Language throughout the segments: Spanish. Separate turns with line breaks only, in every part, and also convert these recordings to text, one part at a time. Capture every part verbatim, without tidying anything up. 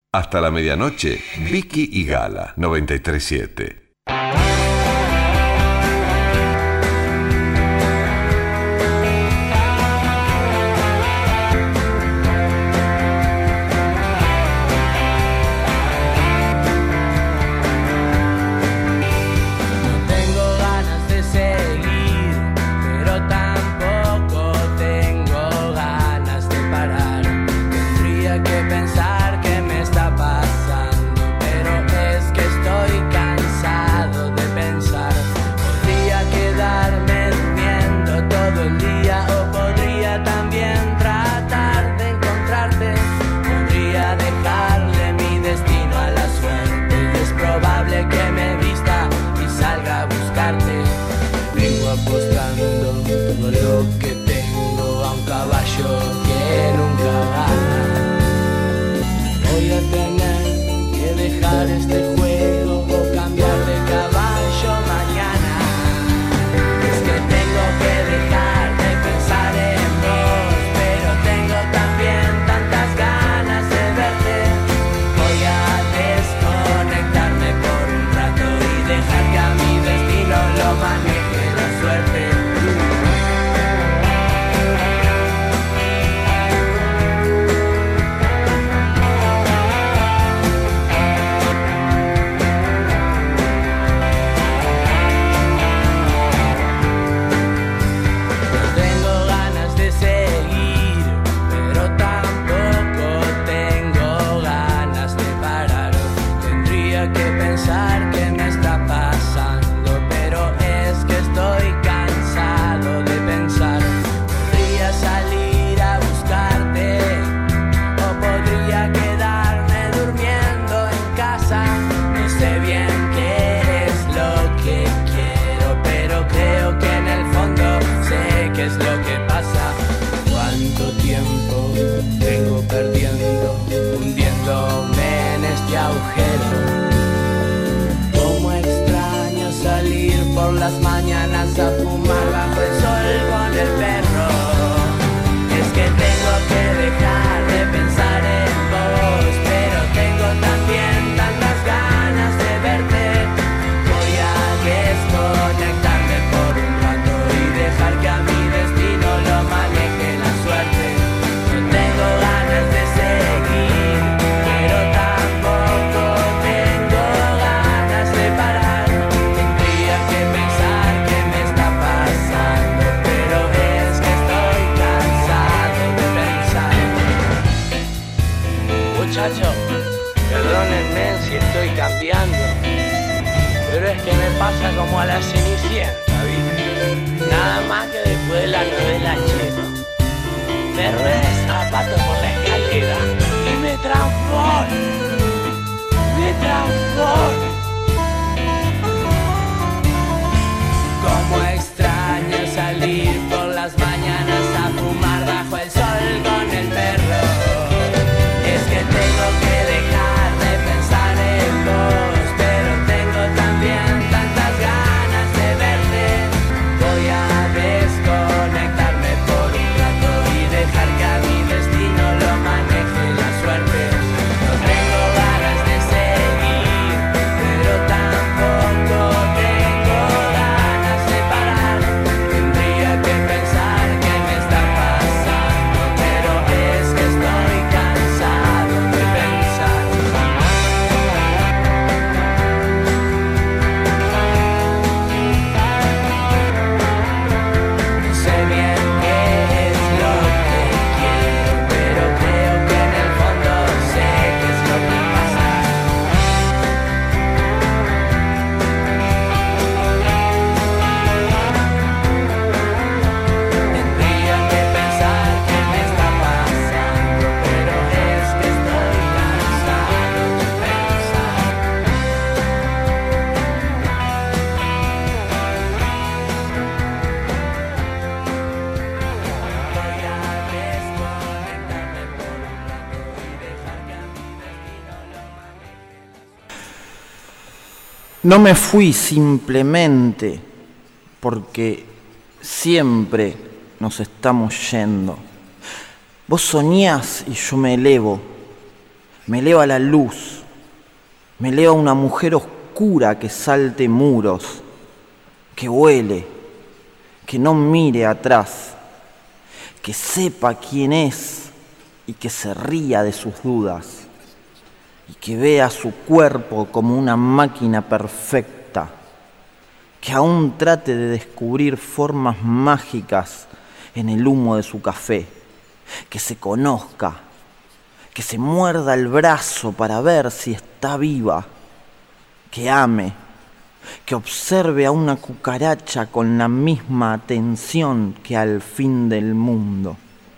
Hasta la medianoche, Vicky y Gala, noventa y tres siete.
No me fui simplemente porque siempre nos estamos yendo. Vos soñás y yo me elevo. Me eleva la luz, me eleva una mujer oscura que salte muros, que vuele, que no mire atrás, que sepa quién es y que se ría de sus dudas, y que vea su cuerpo como una máquina perfecta, que aún trate de descubrir formas mágicas en el humo de su café, que se conozca, que se muerda el brazo para ver si está viva, que ame, que observe a una cucaracha con la misma atención que al fin del mundo,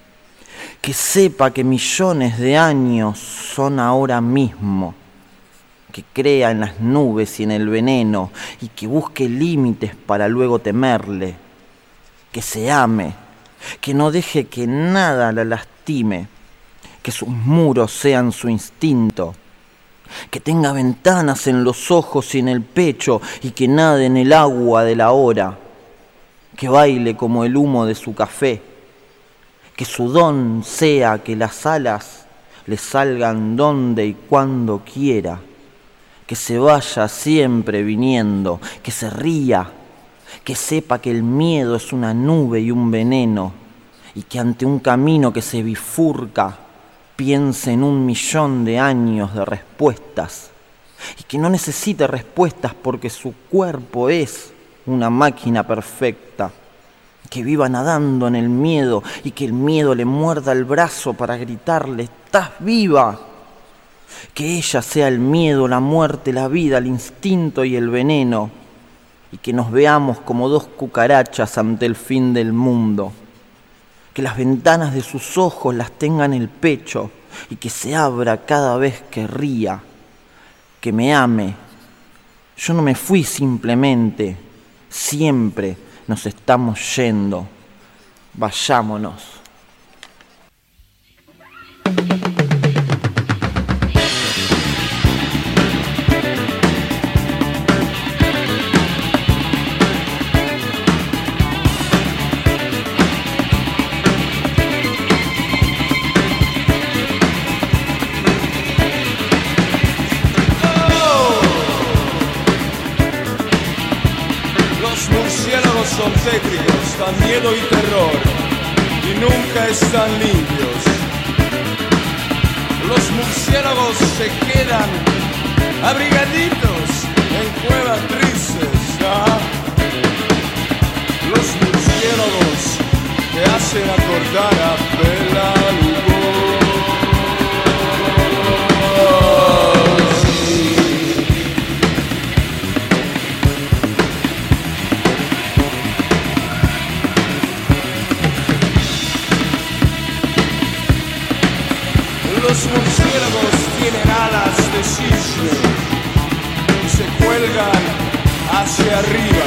que sepa que millones de años son ahora mismo, que crea en las nubes y en el veneno y que busque límites para luego temerle, que se ame, que no deje que nada la lastime, que sus muros sean su instinto, que tenga ventanas en los ojos y en el pecho y que nade en el agua de la hora, que baile como el humo de su café, que su don sea que las alas le salgan donde y cuando quiera, que se vaya siempre viniendo, que se ría, que sepa que el miedo es una nube y un veneno, y que ante un camino que se bifurca, piense en un millón de años de respuestas, y que no necesite respuestas porque su cuerpo es una máquina perfecta, que viva nadando en el miedo y que el miedo le muerda el brazo para gritarle «¡Estás viva!». Que ella sea el miedo, la muerte, la vida, el instinto y el veneno, y que nos veamos como dos cucarachas ante el fin del mundo. Que las ventanas de sus ojos las tenga en el pecho y que se abra cada vez que ría. Que me ame. Yo no me fui simplemente, siempre nos estamos yendo. Vayámonos.
Son tétricos, dan miedo y terror, y nunca están limpios. Los murciélagos se quedan abrigaditos en cuevas tristes, ¿ah? Los murciélagos te hacen acordar a Bela Lugosi. Los murciélagos tienen alas de cisne y se cuelgan hacia arriba,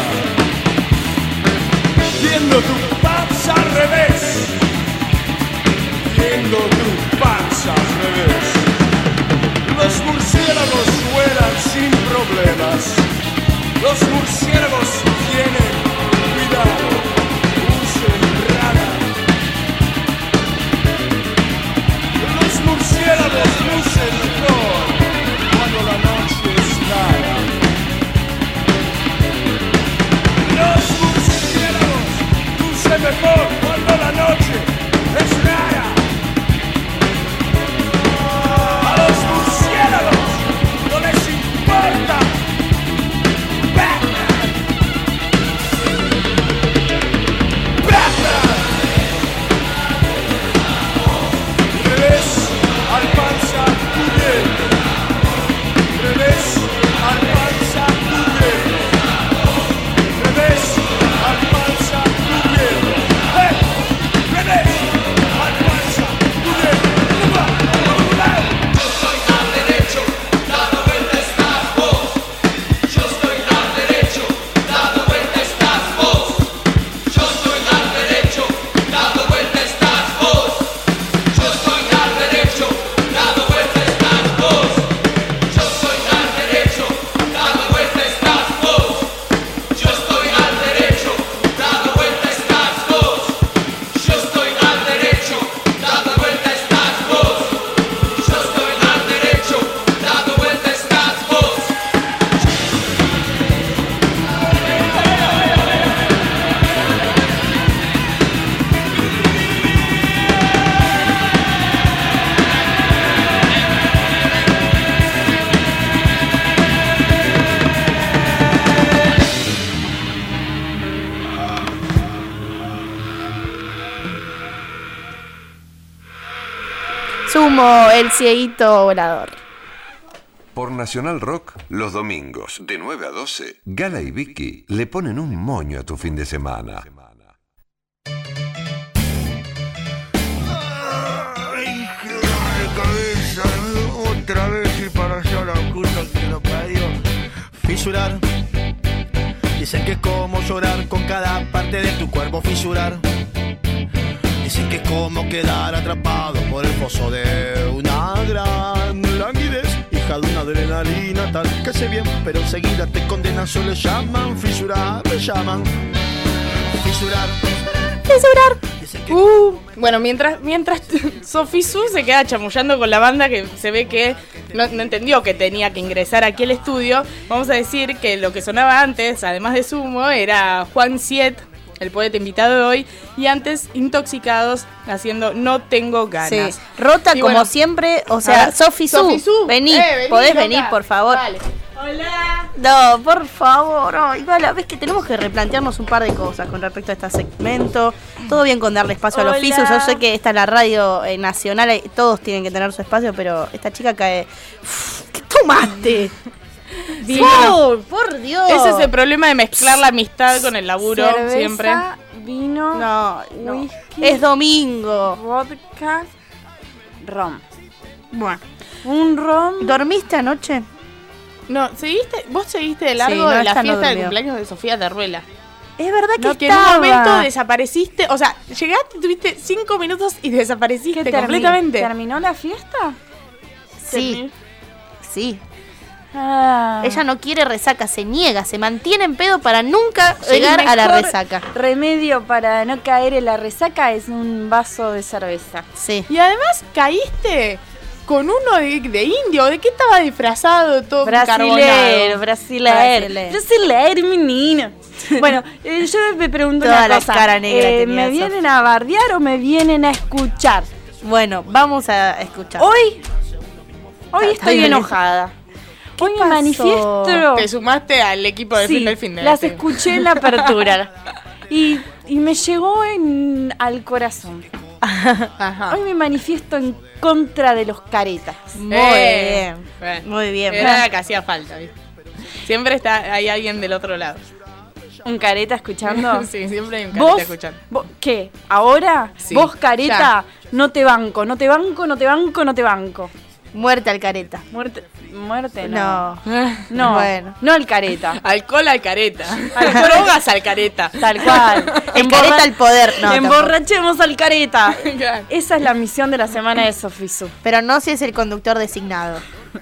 viendo tu panza al revés, viendo tu panza al revés. Los murciélagos vuelan sin problemas, los murciélagos tienen cuidado, usen radar. Los murciélagos lucen mejor cuando la noche es clara. Los murciélagos lucen mejor cuando la noche es clara. A los murciélagos no les importa Batman.
como el cieguito volador.
Por Nacional Rock, los domingos, de nueve a doce, Gala y Vicky le ponen un moño a tu fin de semana.
Ay, qué dolor de cabeza, otra vez y para allá la puta que lo parió. Fisurar, dicen que es como llorar con cada parte de tu cuerpo fisurar. Dicen que es como quedar atrapado por el foso de una gran languidez, hija de una adrenalina tal que hace bien, pero enseguida te condena, eso le llaman fisurar, le llaman fisurar.
Fisurar.
Uh, bueno, mientras mientras Sophie Su se queda chamullando con la banda, que se ve que no, no entendió que tenía que ingresar aquí al estudio, vamos a decir que lo que sonaba antes, además de Sumo, era Juan Siet, el poeta invitado de hoy, y antes Intoxicados haciendo No Tengo Ganas.
Sí. Rota
Y
como
bueno,
siempre, o sea, Sophie Su,
Sophie Su,
vení,
eh, vení,
podés
loca.
venir, por favor.
Dale. Hola.
No, por favor, no, igual la vez que tenemos que replantearnos un par de cosas con respecto a este segmento. Todo bien con darle espacio a los
Hola.
Fisus. Yo sé que esta es la radio eh, nacional, eh, todos tienen que tener su espacio, pero esta chica cae. Uf, ¿qué tomaste?
Vino.
Oh, por Dios.
Ese es el problema de mezclar la amistad con el laburo.
Cerveza,
Siempre.
vino,
No, no.
whisky,
Es domingo.
vodka, rom.
Bueno.
Un rom.
¿Dormiste anoche?
No, ¿seguiste? ¿Vos seguiste de largo
Sí, no,
de la
esta no
fiesta de
durmió.
cumpleaños de Sofía Terruela?
Es verdad que
No, que en un
estaba.
momento desapareciste, o sea, llegaste, tuviste cinco minutos y desapareciste
¿Qué termi-
completamente.
¿Terminó la fiesta?
Sí, sí.
Ah.
Ella no quiere resaca, se niega, se mantiene en pedo para nunca
El
llegar a la
mejor
resaca.
Remedio para no caer en la resaca es un vaso de cerveza.
Sí.
Y además caíste con uno de, de indio, ¿de qué estaba disfrazado todo
Brasilero,
carbonado?
brasilero.
Brasilero.
Brasilero, menino. Bueno, eh, yo me pregunto
Toda
una
la
cosa.
cara negra
eh,
tenía
¿Me
Sofi.
vienen a bardear o me vienen a escuchar?
Bueno, vamos a escuchar.
Hoy, hoy
Está
estoy
bien.
enojada. Hoy me
pasó?
manifiesto.
Te sumaste al equipo de
Sí,
fin del fin de
las
este.
escuché en la apertura. y, y me llegó en, al corazón.
Ajá.
Hoy me manifiesto en contra de los caretas.
Muy
Eh,
bien.
bueno,
Muy bien.
Era la que hacía falta, ¿viste? Siempre está, hay alguien del otro lado.
¿Un careta escuchando?
Sí, siempre hay un
¿Vos,
careta escuchando.
vos- ¿Qué? ¿Ahora?
Sí,
¿Vos, careta? No te banco, no te banco, no te banco, no te banco.
Muerte al careta.
Muerte, muerte no.
No.
No,
Bueno.
no el careta.
Alcohol al careta. Drogas al careta.
Tal cual.
El
Emborra-
careta al poder. No, tampoco.
Emborrachemos al careta.
Claro.
Esa es la misión de la semana de Sofisu.
Pero no si es el conductor designado.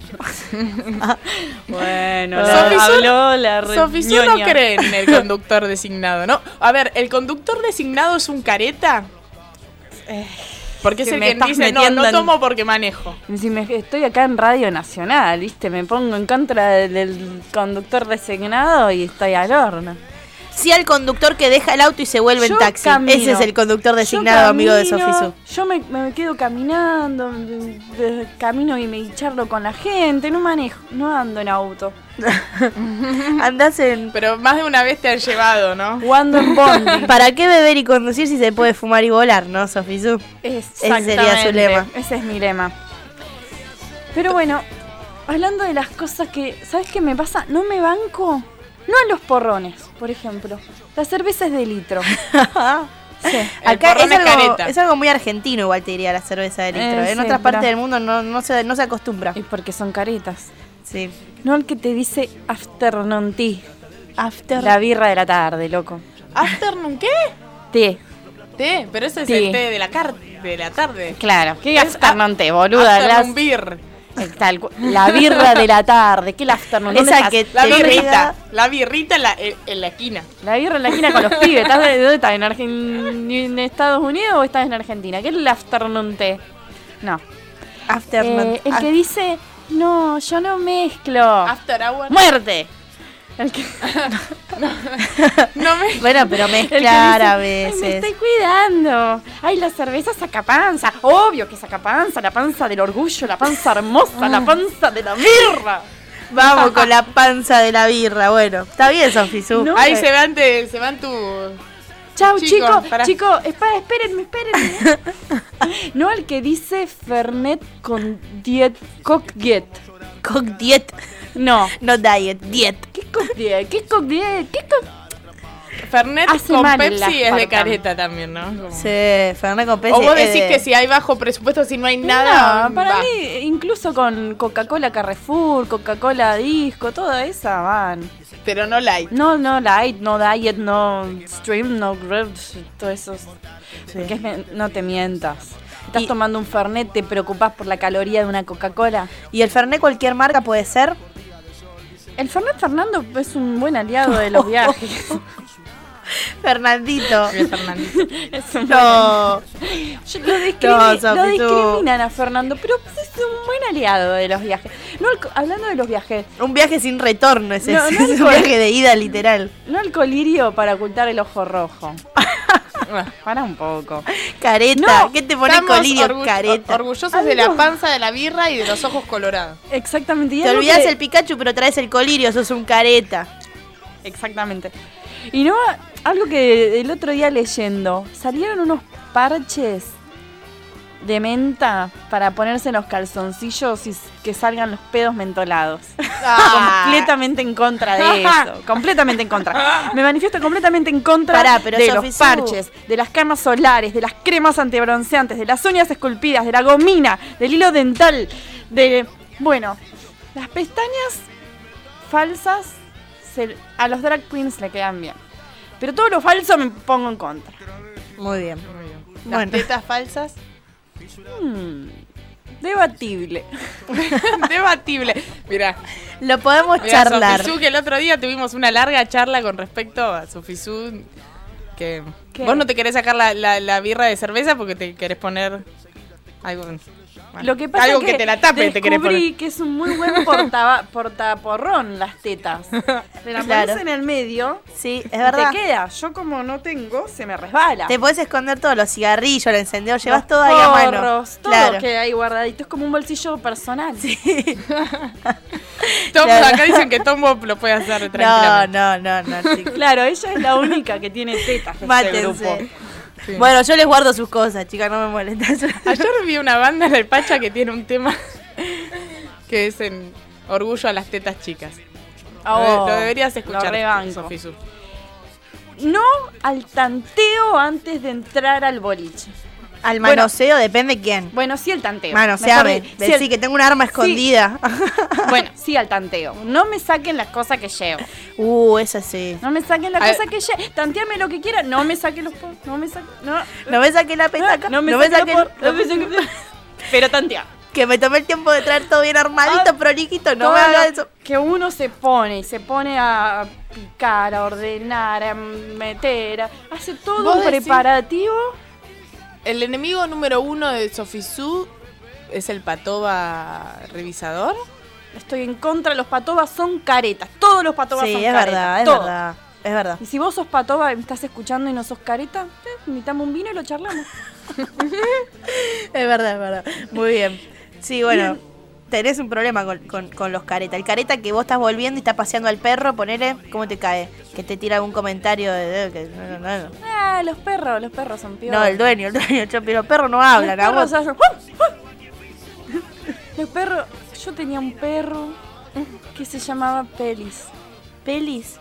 Bueno,
la-
la,
Sofisu-
habló la
Sofisu no
reñoña.
cree en el conductor designado, ¿no? A ver, ¿el conductor designado es un careta? Porque es
que
el
me
que
estás
dice, no,
metiendo
no
en-
tomo porque manejo.
Si me- estoy acá en Radio Nacional, ¿viste? Me pongo en contra del, del conductor designado y estoy al horno.
Sí al conductor que deja el auto y se vuelve
Yo
en taxi.
camino.
Ese es el conductor
Yo
designado, amigo de
camino,
Sofisu.
Yo me, me quedo caminando, de- de- camino y me charlo con la gente, no manejo, no ando en auto.
Andás en...
Pero más de una vez te han llevado, ¿no?
O ando en bondi.
¿Para qué beber y conducir si se puede fumar y volar, no, Sofisu? sería su
Exactamente,
lema.
Ese es mi lema. Pero bueno, hablando de las cosas que, ¿sabes qué me pasa? No me banco, no a los porrones, por ejemplo. La cerveza es de litro. Sí.
El
Acá es
porrón es
algo,
careta.
es algo muy argentino, igual te diría, la cerveza de litro.
Eh,
en
sí,
otras partes
pero-
del mundo no, no, se, no se acostumbra.
Es porque son caretas.
Sí.
No el que te dice afternoon tea.
After.
La birra de la tarde, loco.
¿Afternoon qué?
Té.
Té, pero ese es
Té.
el té de la, car de la tarde.
Claro. ¿Qué
Es
afternoon té, boluda?
Afternoon
Las-
beer.
Eh, tal cu- la birra de la tarde. ¿Qué la afternoon? ¿Dónde
Esa
estás?
que
La
te
birrita.
pega-
La birrita en la, en, en la esquina.
La birra en la esquina con los pibes. ¿Estás de, dónde estás? ¿En, Argen- ¿En Estados Unidos o estás en Argentina? ¿Qué es el afternoon té? No.
Afternoon.
Eh, el
Ah,
que dice, no, yo no mezclo.
After hour.
¡Muerte! El que,
No me...
Bueno, pero
el que
mezclar
dice,
a
"Ay, me
veces.
estoy cuidando. Ay, la cerveza saca panza. Obvio que saca panza. La panza del orgullo, la panza hermosa, la panza de la birra.
Vamos con la panza de la birra. Bueno, está bien, Sofisu.
No.
Ahí se van, te, se van tu,
Chau,
Chicos,
chicos,
pará.
chicos, espera, espérenme, espérenme. No el que dice Fernet con diet, coq diet.
Coq diet.
No.
No diet, diet.
¿Qué coq diet? ¿Qué coq diet? ¿Qué coq?
Fernet
Hace
con
mal el
Pepsi es de
aspartame.
careta también, ¿no? Como-
Sí, Fernet con Pepsi.
O vos
es
decís
de-
que si hay bajo presupuesto, si no hay nada.
No, para
va.
mí, incluso con Coca-Cola Carrefour, Coca-Cola Disco, toda esa van.
Pero no light.
No, no light, no diet, no stream, no grapes, todo eso. Porque es men- no te mientas. Estás
Y-
tomando un Fernet, te preocupás por la caloría de una Coca-Cola.
¿Y el Fernet cualquier marca puede ser?
El Fernet Fernando es un buen aliado de los viajes.
Fernandito.
Bien, Fernandito.
Es un
No.
Yo- lo, discrimi-
No,
lo
Sofi, tú.
discriminan a Fernando, pero es un buen aliado de los viajes. No, al co- hablando de los viajes,
Un viaje sin retorno es
No,
ese.
no
es un
alcohol.
viaje de ida literal.
no el colirio para ocultar el ojo rojo. Para un poco.
Careta.
No,
¿Qué te pone
Estamos
colirio?
orgu-
Careta.
orgullosos de la panza, de la birra y de los ojos colorados.
Exactamente. y
Te
algo
olvidás
que-
el Pikachu, pero traes el colirio, sos un careta.
Exactamente. Y no, algo que el otro día leyendo, salieron unos parches de menta para ponerse en los calzoncillos y s- que salgan los pedos mentolados.
Ah.
Completamente en contra de eso. Completamente en contra. Me manifiesto completamente en contra
Pará, pero
de
Sofi
los
Su.
parches, de las cremas solares, de las cremas antibronceantes, de las uñas esculpidas, de la gomina, del hilo dental, de... Bueno, las pestañas falsas se- a los drag queens le quedan bien. Pero todo lo falso me pongo en contra.
Muy bien.
Las
Bueno.
tetas falsas.
Hmm, debatible.
Debatible. Mirá,
Lo podemos
mirá,
charlar.
Sofisu, que el otro día tuvimos una larga charla con respecto a Sofisu. Que
¿Qué?
vos no te querés sacar la, la, la birra de cerveza porque te querés poner algo. bueno,
Lo que pasa
algo
es
que,
que,
te la tape te querés
descubrí
poner.
que es un muy buen porta, portaporrón las tetas. Te la
Claro.
pones en el medio
Sí, es
y
verdad.
te queda. Yo como no tengo, se me resbala.
Te podés esconder todos los cigarrillos, el encendedor, llevas
Los
todo ahí a mano.
porros, todo
Claro.
que hay guardadito. Es como un bolsillo personal.
Tom-
Claro.
Acá dicen que Tombo lo puede hacer
No,
tranquilamente.
no, no, no, chicos.
Claro, ella es la única que tiene tetas de este grupo.
Mátense.
Sí.
Bueno, yo les guardo sus cosas, chicas, no me molestan.
Ayer vi una banda en el Pacha que tiene un tema que es en orgullo a las tetas chicas.
Oh,
lo deberías
lo
escuchar,
rebanco.
Sofisu.
No al tanteo antes de entrar al boliche.
Al
Bueno.
manoseo depende quién.
Bueno, sí al tanteo.
Manoseame.
Mejor di- sí
Decí
al-
que tengo un arma
Sí.
escondida.
Bueno, sí al tanteo. No me saquen las cosas que llevo.
Uh, esa sí.
No me saquen las
A-
cosas que llevo. Tanteame lo que quieran. No me saquen los por. No me saquen. No,
No me saqué la petaca.
no me
no me
saquen
saqué
los por. No me saquen- Pero tantea.
Que me tomé el tiempo de traer todo bien armadito,
Ah,
prolijito. No
Todo
me haga
lo
eso.
que uno se pone y se pone a picar, a ordenar, a meter, a- hace todo
¿Vos
un
decís?
preparativo.
El enemigo número uno de Sofisu es el patoba revisador.
Estoy en contra, los patobas son caretas. Todos los patobas
Sí,
son
es
caretas.
verdad, es
todos.
verdad. Es verdad.
Y si vos sos patoba y me estás escuchando y no sos careta, eh, invitamos un vino y lo charlamos.
Es verdad, es verdad. Muy bien. Sí, bueno. Tenés un problema con, con, con los caretas. El careta que vos estás volviendo y estás paseando al perro, ponele, ¿cómo te cae? Que te tira algún comentario de... de- que, no, no, no.
Ah, los perros, los perros son peores.
No, el dueño, el dueño. yo- Pero los perros no hablan.
Los
¿a
perros
vos?
hacen- ¡Ah! ¡Ah! Los perros... Yo tenía un perro que se llamaba Pelis.
¿Pelis?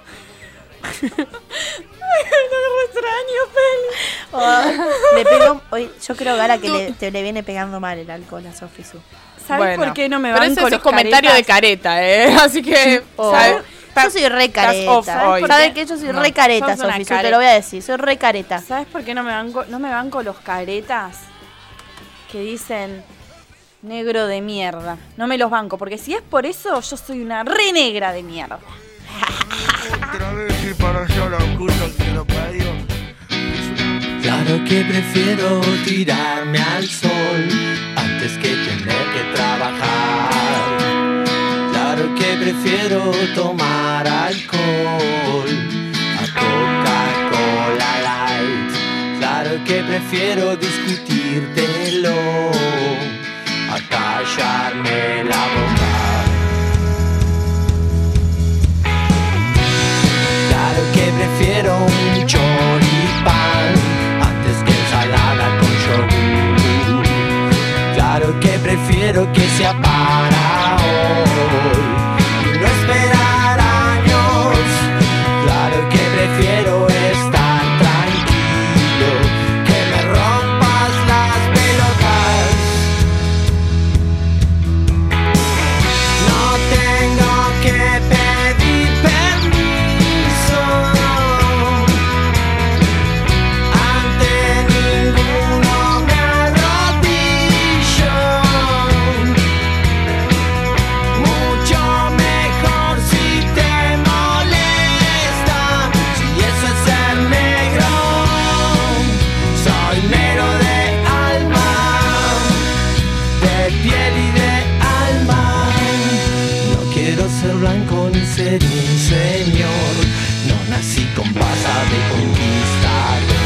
Lo extraño, Pelis.
Oh, le pegó... Hoy, yo creo, Gara, que le, te le viene pegando mal el alcohol a Sofi Su.
¿Sabes por qué no me
Pero
van
ese
con
es
los
comentario
caretas?
de careta, ¿eh? Así que...
Oh.
¿sabes?
Yo soy re
Estás off
careta.
hoy.
¿Sabes qué? Yo soy
No.
re careta,
Sos una
Sofi Su,
care-
te lo voy a decir. Soy re careta.
¿Sabes por qué no me van con, no me van con los caretas que dicen negro de mierda? No me los banco, porque si es por eso, yo soy una re negra de mierda.
Otra vez y para allá la puta que lo parió.
Claro que prefiero tirarme al sol antes que tener que trabajar. Claro que prefiero tomar alcohol a Coca-Cola Light. Claro que prefiero discutírtelo a callarme la boca. Claro que prefiero un choripán quiero ser blanco ni ser un señor. No nací con pasa de conquistador.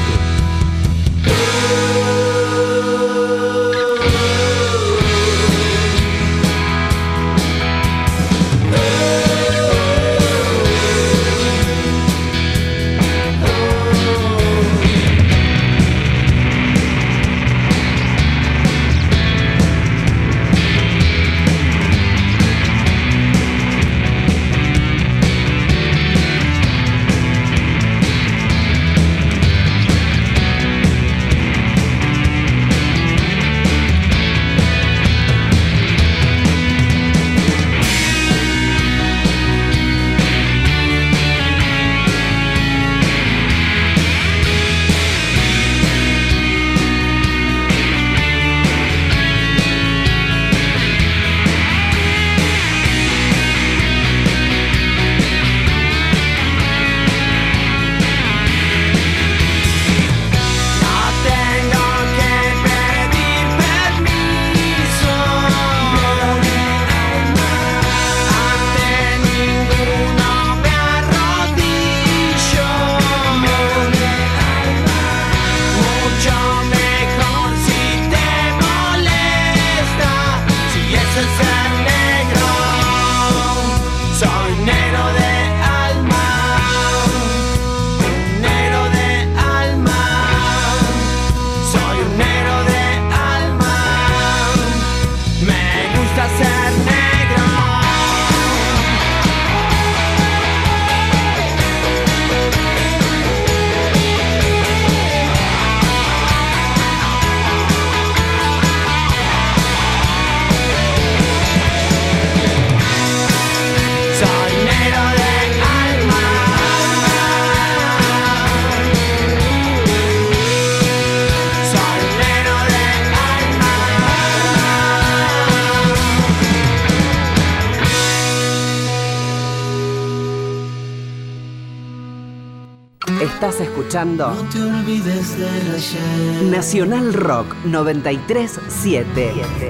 Estás escuchando
No te olvides del ayer.
Nacional Rock noventa y tres siete.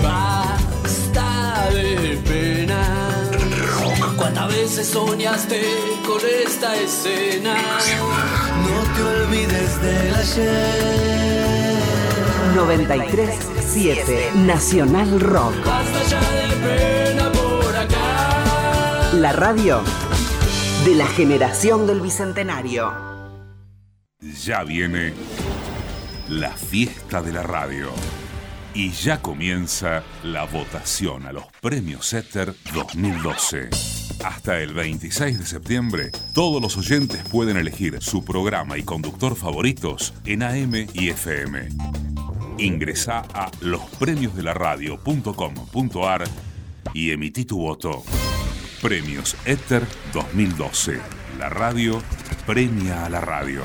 Basta de pena. ¿Cuántas veces soñaste con esta escena? No te olvides del ayer.
noventa y tres siete Nacional Rock.
Basta ya de pena por acá.
La radio de la generación del Bicentenario.
Ya viene la fiesta de la radio y ya comienza la votación a los premios Éter dos mil doce. Hasta el veintiséis de septiembre, todos los oyentes pueden elegir su programa y conductor favoritos en A M y F M. Ingresá a los premios de la radio punto com punto a r y emití tu voto. Premios Éter dos mil doce. La radio premia a la radio.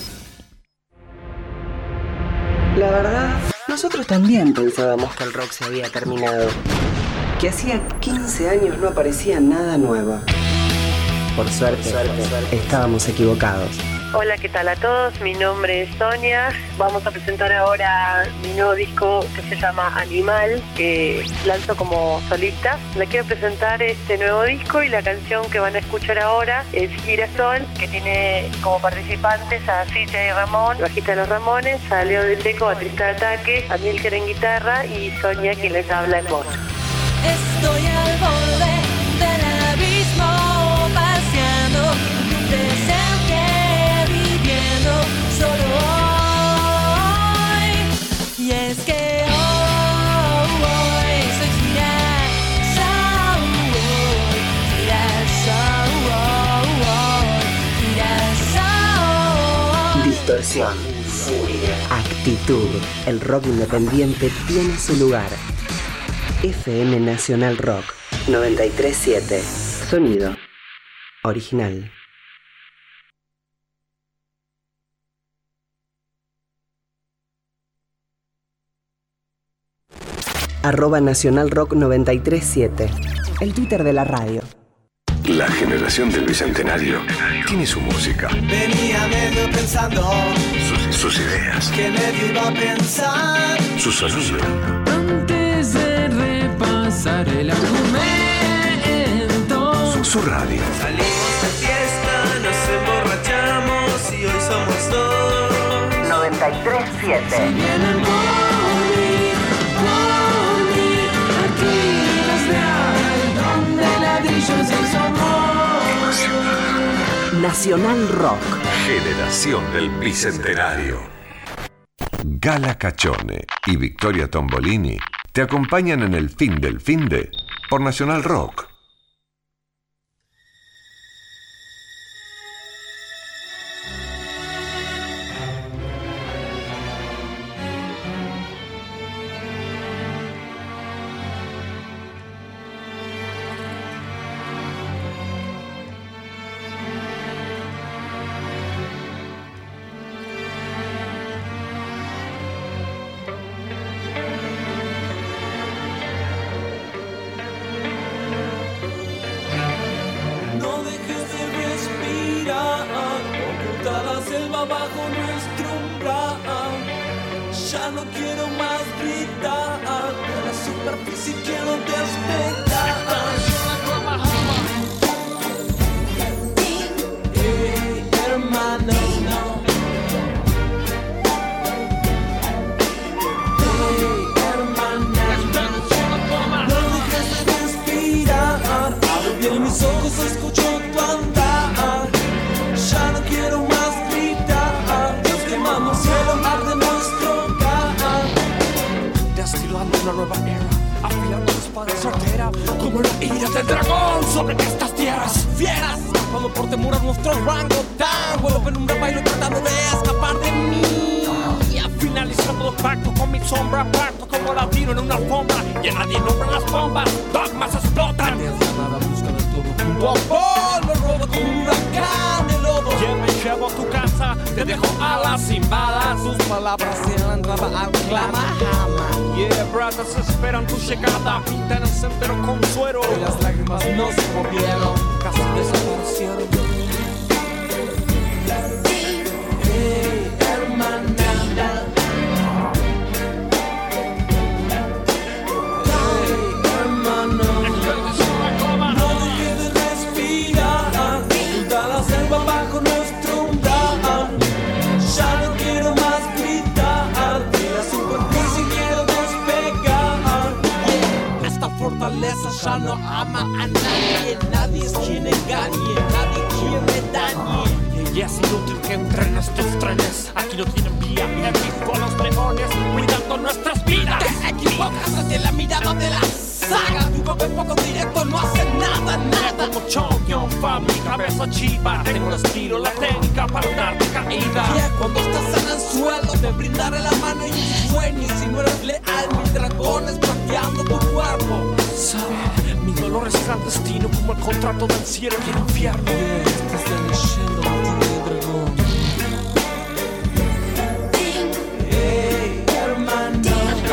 La verdad, nosotros también pensábamos que el rock se había terminado. Que hacía quince años no aparecía nada nuevo. Por suerte, suerte, suerte. Estábamos equivocados.
Hola, ¿qué tal a todos? Mi nombre es Sonia. Vamos a presentar ahora mi nuevo disco que se llama Animal, que lanzo como solista. Le quiero presentar este nuevo disco y la canción que van a escuchar ahora es Girasol, que tiene como participantes a Cintia y Ramón, bajista de los Ramones, a Leo del Teco, baterista de Ataque, a Milker en guitarra y Sonia, quien les habla en voz.
Estoy al borde del abismo, paseando un presente, viviendo solo hoy. Y es que hoy, hoy soy girasol, girasol, girasol.
Distorsión, furia, actitud. El rock independiente tiene su lugar. F M Nacional Rock noventa y tres siete. Sonido original. Arroba Nacional Rock noventa y tres siete. El Twitter de la radio.
La generación del Bicentenario tiene su música,
Venía medio pensando
sus, sus ideas,
que medio iba a pensar.
su sonido.
Antes de repasar el argumento,
su radio.
Salimos de fiesta, nos emborrachamos y hoy somos dos.
noventa y tres siete.
Si vienen por mí, por mí, aquí desde ahí, donde ladrillos y somos.
Nacional Rock.
Generación del Bicentenario. Gala Cachone y Victoria Tombolini te acompañan en el fin del finde por Nacional Rock.
No dejes de respirar, oculta la selva bajo nuestro umbral. Ya no quiero más gritar, de la superficie quiero despegar. Hey, hermano, no. Hey, hermana, no dejes de respirar. Abro bien mis ojos, escucho tu andar. Ya no quiero más gritar. Dios quemando cielo, arde nuestro hogar.
Destilando una nueva era, afilando la espada certera, como la ira del dragón sobre estas tierras fieras, escapando por temor a nuestro rango tan vuelvo en un baile tratando de escapar de mí. Y al finalizando los pactos con mi sombra, parto como latino en una alfombra, y a nadie nombra las bombas, dogmas explotan. Junto a polvo robo con un huracán de lodo. Yo me llevo a tu casa, te dejo alas sin balas. Tus palabras se han grabado al clama. Yeah, brothers esperan tu llegada, pintan el sendero con suero. Y las lágrimas no se movieron, casi desaparecieron.
Hey, hermana. Hey, hermano. No dejes de respirar, oculta la selva bajo nuestro umbral. Ya no quiero más gritar, de la superficie quiero despegar.
Yeah. Esta fortaleza ya no ama a nadie, nadie es quien engañe, nadie quien me dañe. Y es inútil que entren estos trenes, aquí no tienen vía. He visto a los leones cuidando nuestras vidas. Te equivocas desde la mirada de la saga. Tu papel poco directo no hace nada, nada. Como choño, pa' mi cabeza chiva. Tengo el estilo, la técnica para darte caída.
Yeah, cuando estás en el suelo te brindaré la mano y un sueño. Y si no eres leal, mis dragones pateando tu cuerpo.
Sabe, mi dolor es clandestino como el contrato del cielo y el infierno.
Yeah, estás leyendo Martín y Dragón. Hey, hermano.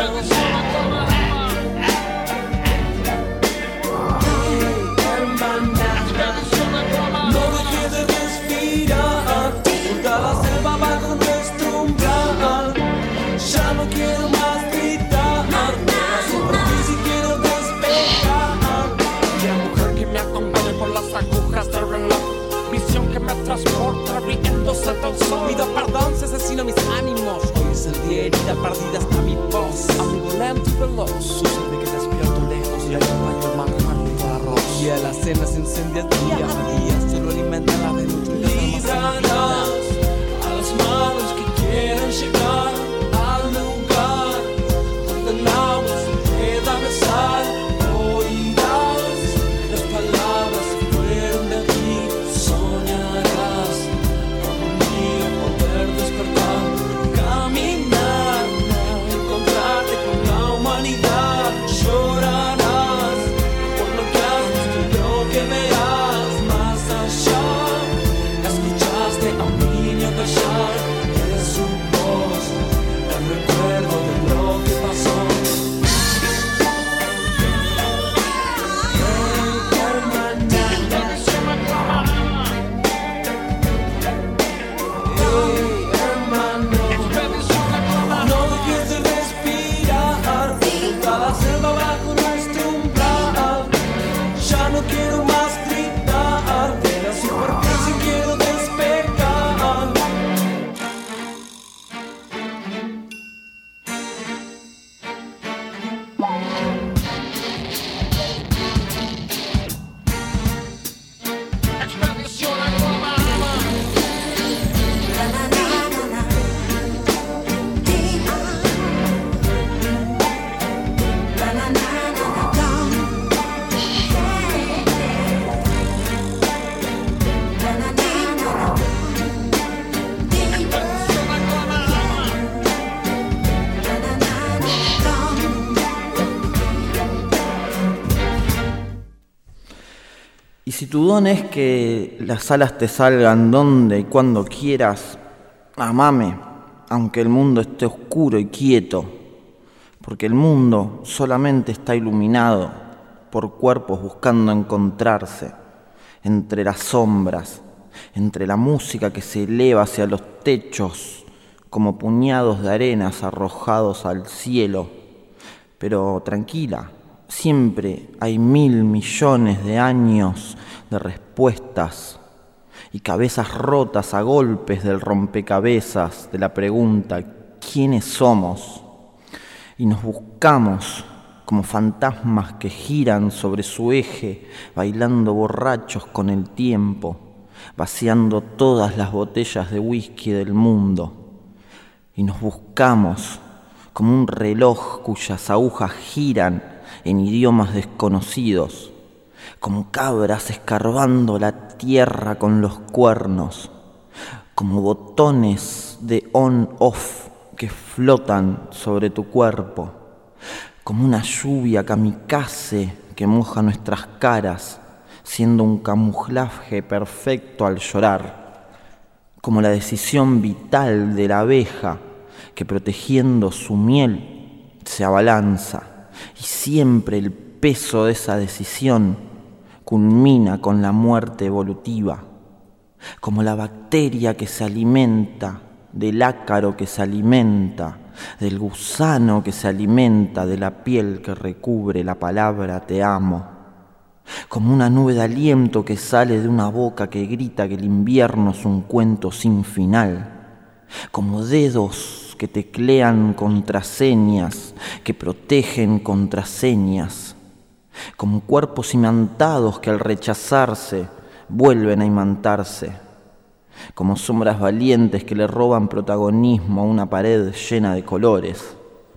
No dejes de respirar, oculta la selva bajo nuestro umbral. Ya no quiero más gritar, de la superficie quiero despegar.
Y la mujer que me acompaña por las agujas del reloj, visión que me transporta riéndose del sol.
Pido perdón si asesino mis ánimos. Hoy es el día, herida perdida hasta mi voz.
Amigo lento y veloz, sucede que despierto lejos y acompaño el mar repartiendo el arroz.
Y a la cena se incendia día a día, solo alimenta la desnutrida. Líbranos a las manos que quieren llegar al lugar donde el agua se pueda besar. Oirás las palabras que fueron de aquí, soñarás con un día poder despertar, caminar, encontrarte con la humanidad, llorarás por lo que has visto y lo que verás más allá. Escuchaste a un niño callar, eres su voz, el recuerdo de lo que pasó. Hey, hermana. Hey, hermano. No dejes de respirar, oculta la selva bajo nuestro umbral. Ya no quiero más gritar.
Y si tu don es que las alas te salgan donde y cuando quieras, amame, aunque el mundo esté oscuro y quieto, porque el mundo solamente está iluminado por cuerpos buscando encontrarse entre las sombras, entre la música que se eleva hacia los techos como puñados de arenas arrojados al cielo. Pero tranquila, siempre hay mil millones de años de respuestas y cabezas rotas a golpes del rompecabezas de la pregunta ¿quiénes somos? Y nos buscamos como fantasmas que giran sobre su eje, bailando borrachos con el tiempo, vaciando todas las botellas de whisky del mundo. Y nos buscamos como un reloj cuyas agujas giran en idiomas desconocidos, como cabras escarbando la tierra con los cuernos, como botones de on-off que flotan sobre tu cuerpo, como una lluvia kamikaze que moja nuestras caras, siendo un camuflaje perfecto al llorar, como la decisión vital de la abeja que protegiendo su miel se abalanza, y siempre el peso de esa decisión culmina con la muerte evolutiva, como la bacteria que se alimenta del ácaro que se alimenta, del gusano que se alimenta de la piel que recubre la palabra te amo, como una nube de aliento que sale de una boca que grita que el invierno es un cuento sin final, como dedos que teclean contraseñas, que protegen contraseñas, como cuerpos imantados que al rechazarse vuelven a imantarse, como sombras valientes que le roban protagonismo a una pared llena de colores,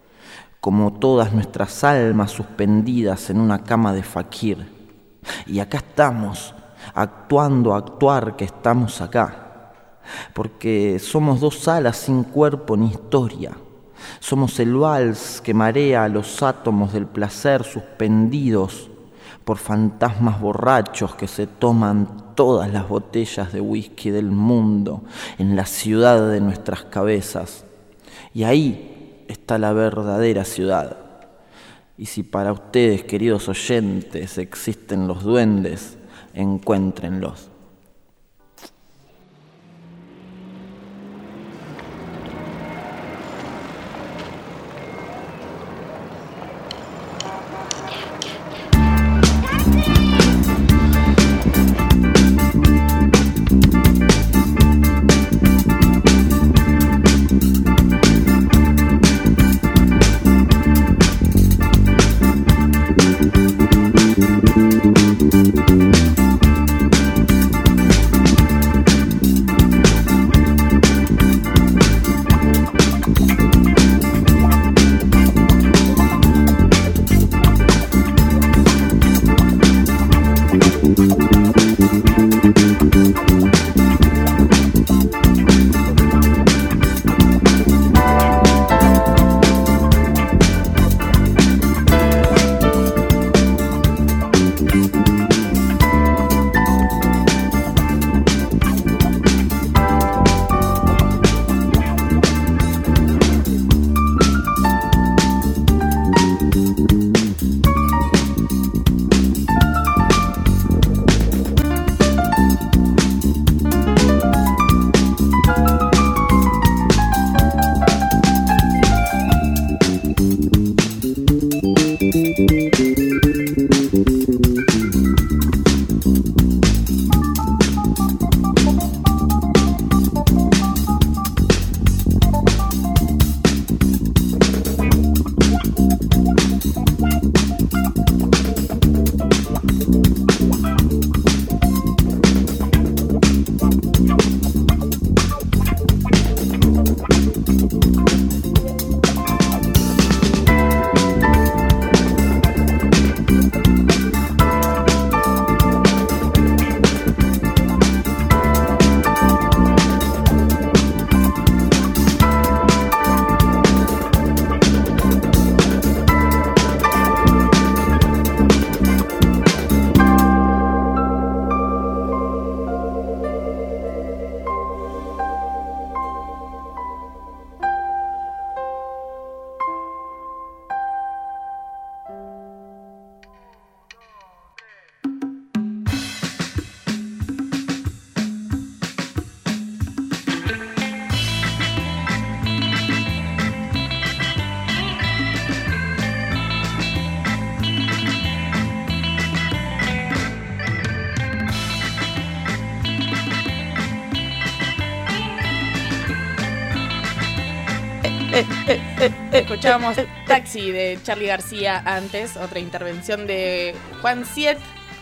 como todas nuestras almas suspendidas en una cama de fakir. Y acá estamos, actuando a actuar que estamos acá, porque somos dos alas sin cuerpo ni historia. Somos el vals que marea a los átomos del placer suspendidos por fantasmas borrachos que se toman todas las botellas de whisky del mundo en la ciudad de nuestras cabezas. Y ahí está la verdadera ciudad. Y si para ustedes, queridos oyentes, existen los duendes, encuéntrenlos.
Escuchábamos Taxi de Charly García antes, otra intervención de Juan Siet.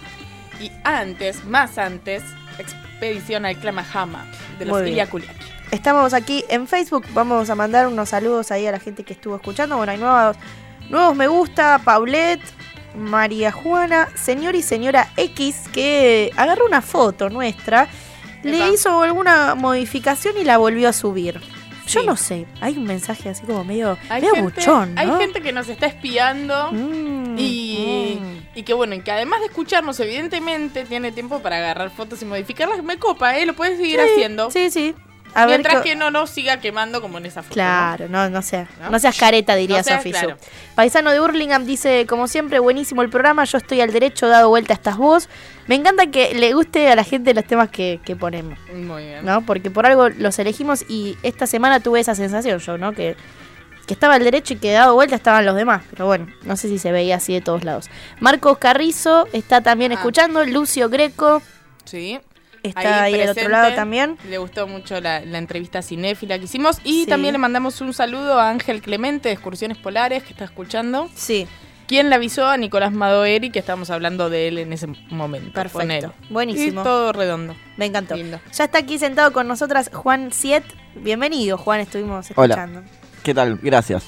Y antes, más antes, Expedición al Clamajama de los Ilia Kuliaki.
Estamos aquí en Facebook, vamos a mandar unos saludos ahí a la gente que estuvo escuchando. Bueno, hay nuevos, nuevos me gusta, Paulette, María Juana, señor y señora X, que agarró una foto nuestra, Epa. le hizo alguna modificación y la volvió a subir. Sí. Yo no sé, hay un mensaje así como medio,
hay
medio
gente,
buchón, ¿no?
Hay gente que nos está espiando mm, y, mm. y que bueno, y que además de escucharnos, evidentemente tiene tiempo para agarrar fotos y modificarlas. Me copa, ¿eh? Lo puedes seguir
sí,
haciendo.
Sí, sí. A
Mientras
ver,
que no nos siga quemando como en esa foto.
Claro, no, no, sea, ¿no? no seas careta, diría no seas, Sofi. Claro. Paisano de Hurlingham dice, como siempre, buenísimo el programa, yo estoy al derecho, dado vuelta a estas voz. Me encanta que le guste a la gente los temas que, que ponemos.
Muy bien.
¿No? Porque por algo los elegimos y esta semana tuve esa sensación yo, ¿no? Que, que estaba al derecho y que dado vuelta estaban los demás. Pero bueno, no sé si se veía así de todos lados. Marcos Carrizo está también ah. escuchando, Lucio Greco.
Sí.
Está ahí, ahí al otro lado también.
Le gustó mucho la, la entrevista cinéfila que hicimos. Y
sí.
también le mandamos un saludo a Ángel Clemente de Excursiones Polares, que está escuchando.
Sí.
Quien le avisó a Nicolás Madoeri que estábamos hablando de él en ese momento.
Perfecto. Buenísimo.
Y todo redondo.
Me encantó.
Lindo.
Ya está aquí sentado con nosotras Juan Siet. Bienvenido, Juan, estuvimos escuchando.
Hola. ¿Qué tal? Gracias.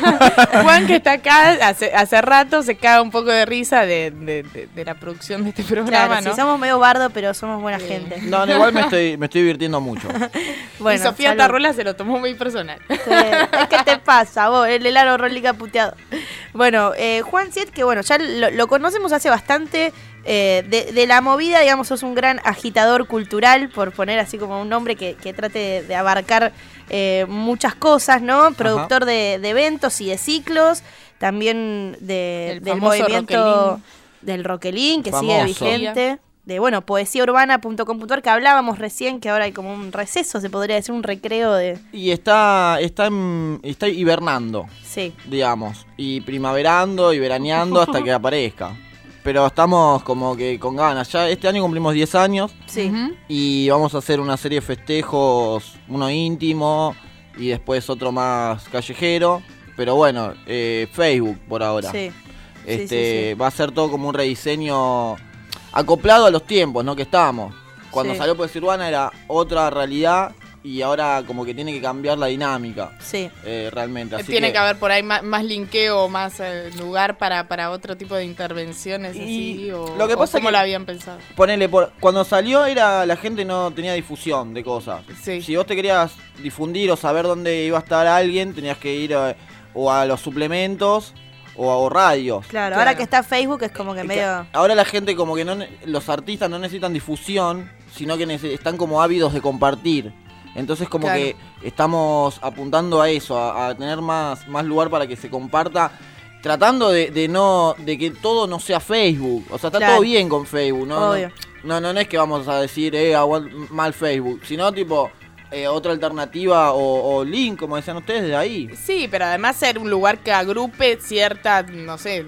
Juan, que está acá hace, hace rato, se caga un poco de risa de, de, de, de la producción de este programa,
claro,
¿no?
Sí, somos medio bardo, pero somos buena sí. gente.
No, no, igual me estoy, me estoy divirtiendo mucho.
Bueno, y Sofía salud. Tarrola se lo tomó muy personal.
Sí. ¿Qué te pasa, vos? El helado Rolica puteado. Bueno, eh, Juan Siet, que bueno, ya lo, lo conocemos hace bastante. Eh, de, de la movida, digamos, sos un gran agitador cultural, por poner así como un nombre que, que trate de, de abarcar eh, muchas cosas, ¿no? Productor de, de eventos y de ciclos, también de, del movimiento Roquelín. del Roquelín, que
Famoso.
sigue vigente. De, bueno, poesía urbana punto com punto ar, que hablábamos recién, que ahora hay como un receso, se podría decir, un recreo de...
Y está, está, en, está hibernando,
sí.
digamos, y primaverando y veraneando hasta que aparezca. Pero estamos como que con ganas. Ya este año cumplimos diez años.
Sí.
Y vamos a hacer una serie de festejos, uno íntimo y después otro más callejero. Pero bueno, eh, Facebook por ahora.
Sí.
Este,
sí, sí, sí.
Va a ser todo como un rediseño acoplado a los tiempos, ¿no? Que estábamos. Cuando
sí.
salió Poesía Urbana era otra realidad. Y ahora como que tiene que cambiar la dinámica.
Sí.
Eh, realmente. Así
tiene
que,
que haber por ahí más, más linkeo, más eh, lugar para, para otro tipo de intervenciones
y
así. O,
lo que pasa
o ¿cómo
que,
lo habían pensado?
Ponele, por, cuando salió era la gente no tenía difusión de cosas.
Sí.
Si vos te querías difundir o saber dónde iba a estar alguien, tenías que ir a, o a los suplementos o a o radios.
Claro,
claro,
ahora que está Facebook es como que
Es
medio...
que ahora la gente como que no, los artistas no necesitan difusión, sino que neces- están como ávidos de compartir. Entonces como
claro.
que estamos apuntando a eso, a, a tener más, más lugar para que se comparta, tratando de, de no de que todo no sea Facebook. O sea, está
claro.
todo bien con Facebook, ¿no?
Obvio.
No, no, no es que vamos a decir, eh, aguant- mal Facebook, sino tipo eh, otra alternativa o, o link, como decían ustedes, de ahí.
Sí, pero además ser un lugar que agrupe cierta, no sé,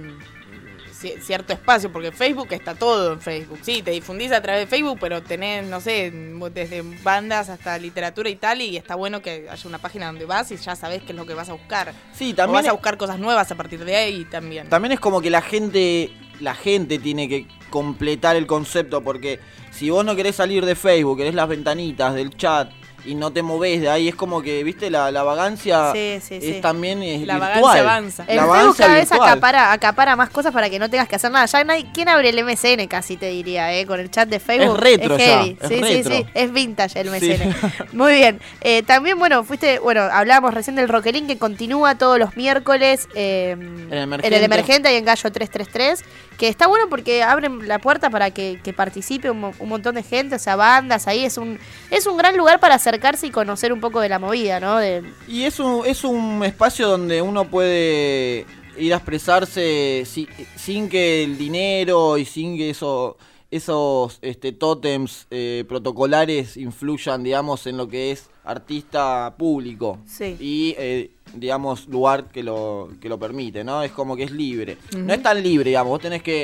c- cierto espacio, porque Facebook está todo en Facebook. Sí, te difundís a través de Facebook, pero tenés, no sé, desde bandas hasta literatura y tal, y está bueno que haya una página donde vas y ya sabés qué es lo que vas a buscar.
Sí,
O
también
vas a
es-
buscar cosas nuevas a partir de ahí también.
También es como que la gente, la gente tiene que completar el concepto, porque si vos no querés salir de Facebook, querés las ventanitas del chat y no te movés de ahí, es como que, viste, la, la vagancia
Sí, sí,
es
sí.
también es
La
virtual.
vagancia avanza.
El
La
Facebook
vagancia
cada vez
virtual.
acapara, acapara más cosas para que no tengas que hacer nada. Ya nadie, ¿quién abre el M S N casi te diría, eh? Con el chat de Facebook.
Es retro ya,
heavy.
es
sí,
retro.
sí, sí. Es vintage el M S N.
Sí.
Muy bien. Eh, también, bueno, fuiste, bueno, hablábamos recién del Roquelín que continúa todos los miércoles eh, en,
Emergente.
el Emergente y en Gallo trescientos treinta y tres. Que está bueno porque abren la puerta para que, que participe un, mo- un montón de gente, o sea, bandas ahí. Es un, es un gran lugar para acercarse y conocer un poco de la movida, ¿no? De,
Y es un, es un espacio donde uno puede ir a expresarse si- sin que el dinero y sin que eso, esos este, tótems eh, protocolares influyan, digamos, en lo que es artista público.
Sí.
Y, eh, digamos, lugar que lo, que lo permite, ¿no? Es como que es libre.
Ujú.
No es tan libre, digamos, vos tenés que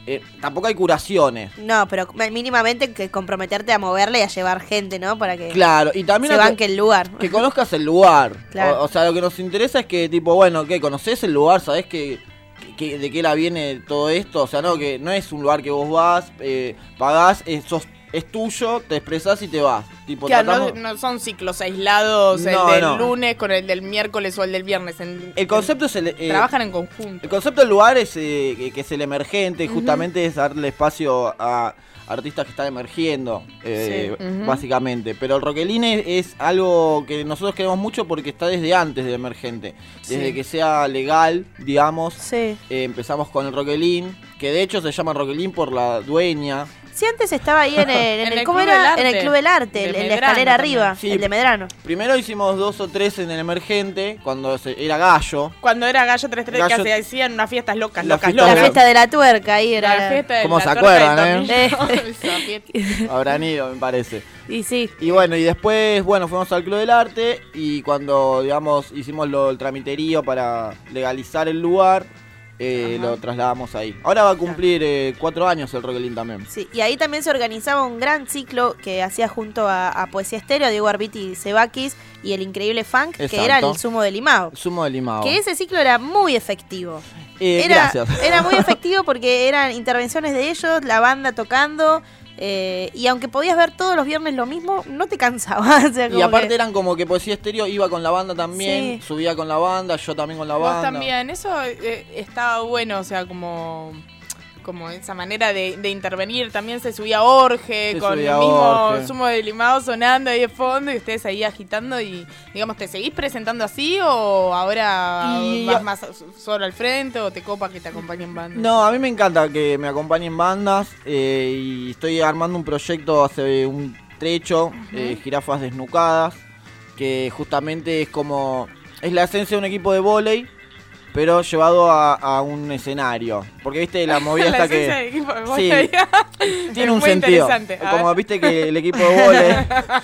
eh, tampoco hay curaciones.
No, pero mínimamente que comprometerte a moverle y a llevar gente, ¿no? Para que
Claro, y también
se
a que-
banque el lugar.
Que conozcas el lugar.
Claro.
O, o sea, lo que nos interesa es que, tipo, bueno, ¿qué? ¿Conocés el lugar? ¿Sabés que, que- de qué la viene todo esto? O sea, no, que no es un lugar que vos vas, eh, pagás, eh, sos- es tuyo, te expresás y te vas. Tipo,
Claro, no,
tratamos-
no son ciclos aislados,
No,
el del
no.
lunes con el del miércoles o el del viernes. En-
El concepto es el... eh,
trabajan en conjunto.
El concepto del lugar es eh, que, que es el emergente, justamente es darle espacio a artistas que están emergiendo, eh,
Sí. Ujú.
básicamente. Pero el Roqueline es algo que nosotros queremos mucho porque está desde antes del emergente. Desde
Sí.
que sea legal, digamos,
Sí.
eh, empezamos con el Roqueline, que de hecho se llama Roqueline por la dueña.
Sí, antes estaba ahí en el, en
En
el-
el
¿cómo
Club
era?
del Arte.
En el Club del Arte,
De
el- en la
Medrano
escalera
también.
arriba,
Sí.
el de Medrano.
Primero hicimos dos o tres en el emergente, cuando se- era gallo.
Cuando era Gallo tres tres
Gallo-
que se hacían unas fiestas locas,
La
locas,
fiesta
locas.
La fiesta de la tuerca, ahí era.
La fiesta de
¿Cómo
la
se
torta de
acuerdan, eh?
tornillo. Esa fiesta.
Habrán ido, me parece.
Y sí.
Y bueno, y después, bueno, fuimos al Club del Arte y cuando, digamos, hicimos lo, el tramiterío para legalizar el lugar, eh, lo trasladamos ahí. Ahora va a cumplir eh, cuatro años el Roqueline también.
Sí, y ahí también se organizaba un gran ciclo que hacía junto a, a Poesía Estéreo, Diego Arbiti y Sebakis y el increíble Funk, que
Exacto.
era el Sumo de Limao.
Sumo de Limao.
Que ese ciclo era muy efectivo.
Eh,
Era,
gracias.
era muy efectivo porque eran intervenciones de ellos, la banda tocando, eh, y aunque podías ver todos los viernes lo mismo, no te cansaba. O sea,
Y
como
aparte
que-
eran como que Poesía Estéreo iba con la banda también,
Sí.
subía con la banda, yo también con la
Vos
banda.
también, eso eh, estaba bueno, o sea, como como esa manera de, de intervenir. También se subía Orge
Se
con
subía
el mismo
Orge.
Sumo de Limao sonando ahí de fondo y ustedes ahí agitando y, digamos, ¿te seguís presentando así o ahora
Y-
vas más solo al frente o te copa que te acompañen bandas?
No, a mí me encanta que me acompañen bandas eh, y estoy armando un proyecto hace un trecho, eh, Jirafas Desnucadas, que justamente es como, es la esencia de un equipo de vóley, pero llevado a, a un escenario. Porque viste la movida
La
esta
esencia
que...
del equipo de
Sí,
vóley.
tiene
Es
un
muy
sentido.
interesante. A
Como
ver.
viste que el equipo de vóley